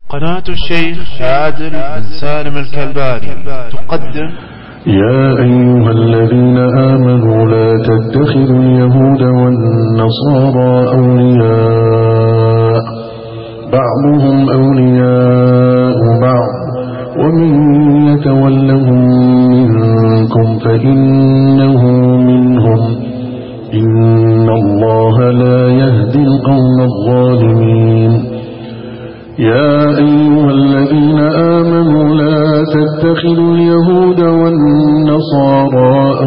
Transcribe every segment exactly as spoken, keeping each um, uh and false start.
قناة الشيخ عادل بن سالم الكلباني تقدم. يا أيها الذين آمنوا لا تتخذوا اليهود والنصارى أولياء بعضهم أولياء بعض ومن يتولهم منكم فإنه منهم إن الله لا يهدي القوم الظالمين. يا أيها الذين آمنوا لا تتخذوا اليهود والنصارى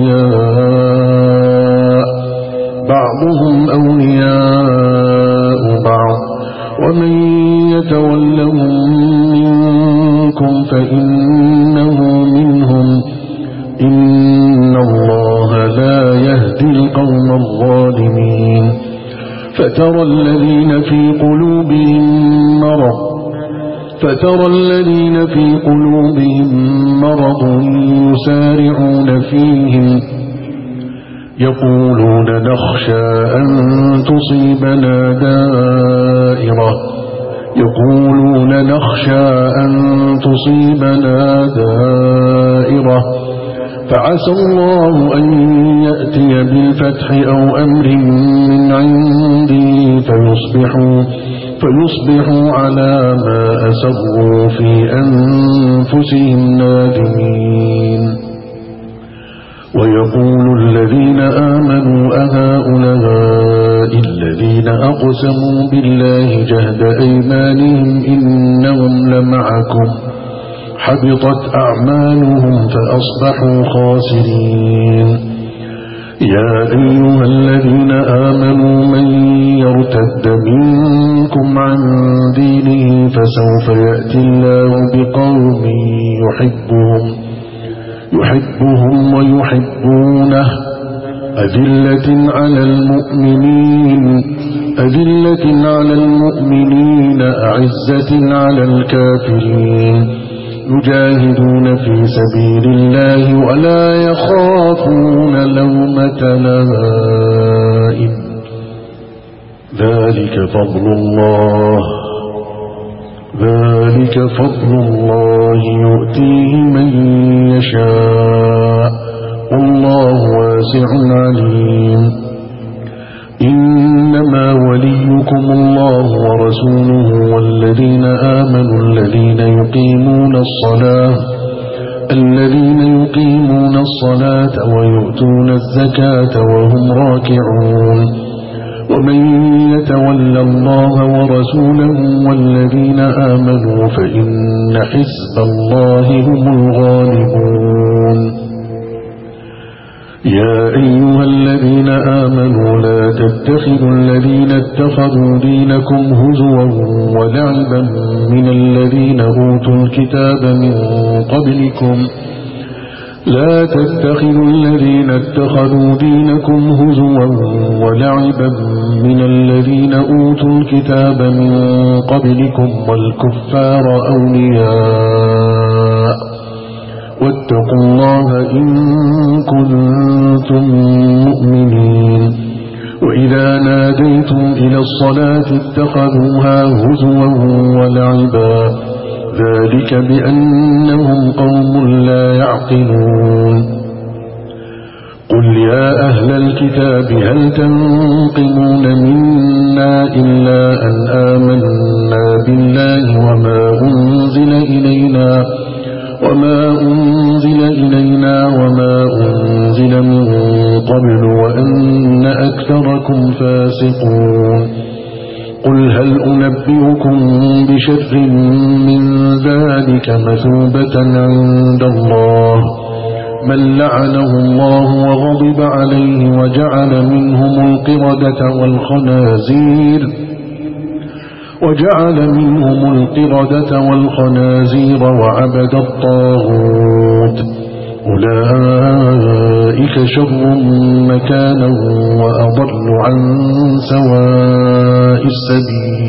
أولياء بعضهم أولياء بعض ومن يتولهم منكم فإنه منهم إن الله لا يهدي القوم الظالمين. فترى الذين في قلوبهم مرض فترى الذين في قلوبهم مرض يسارعون فيهم يقولون نخشى أن تصيبنا دائرة يقولون نخشى أن تصيبنا دائرة فعسى الله أن يأتي بالفتح أو أمر من عنده فيصبحوا, فيصبحوا على ما أسروا في أنفسهم نادمين. ويقول الذين آمنوا أهؤلاء الذين أقسموا بالله جهد أيمانهم إنهم لمعكم حبطت أعمالهم فأصبحوا خاسرين. يا أيها الذين آمنوا من يرتد منكم عن دينه فسوف يأتي الله بقوم يحبهم يحبهم ويحبونه أذلة على المؤمنين أذلة على المؤمنين أعزة على الكافرين يجاهدون في سبيل الله ولا يخافون لومة لائم ذلك فضل الله ذلك فضل الله يؤتيه من يشاء والله واسع عليم. إنما وليكم الله ورسوله والذين آمنوا الذين يقيمون الصلاة الذين يقيمون الصلاة ويؤتون الزكاة وهم راكعون. ومن يتولى الله ورسوله والذين آمنوا فإن حزب الله هم الغالبون. يا أيها الذين آمنوا لا تتخذوا الذين اتخذوا دينكم هزوا ولعبا من الذين أوتوا الكتاب من قبلكم لا تتخذوا الذين اتخذوا دينكم هزوا ولعبا من الذين أوتوا الكتاب من قبلكم والكفار أولياء واتقوا الله إن كنتم مؤمنين. وإذا ناديتم إلى الصلاة اتخذوها هزوا ولعبا ذلك بأنهم قوم لا يعقلون. قل يا أهل الكتاب هل تنقمون منا إلا أن آمنا بالله وما أنزل إلينا وما أنزل إلينا وما أنزل من قبل وأن أكثركم فاسقون. قل هل أنبئكم بشر من ذلك مثوبة عند الله من لعنه الله وغضب عليه وجعل منهم القردة والخنازير وجعل منهم القردة والخنازير وعبد الطاغوت أولئك شر مكانا وأضل عن سواء السبيل.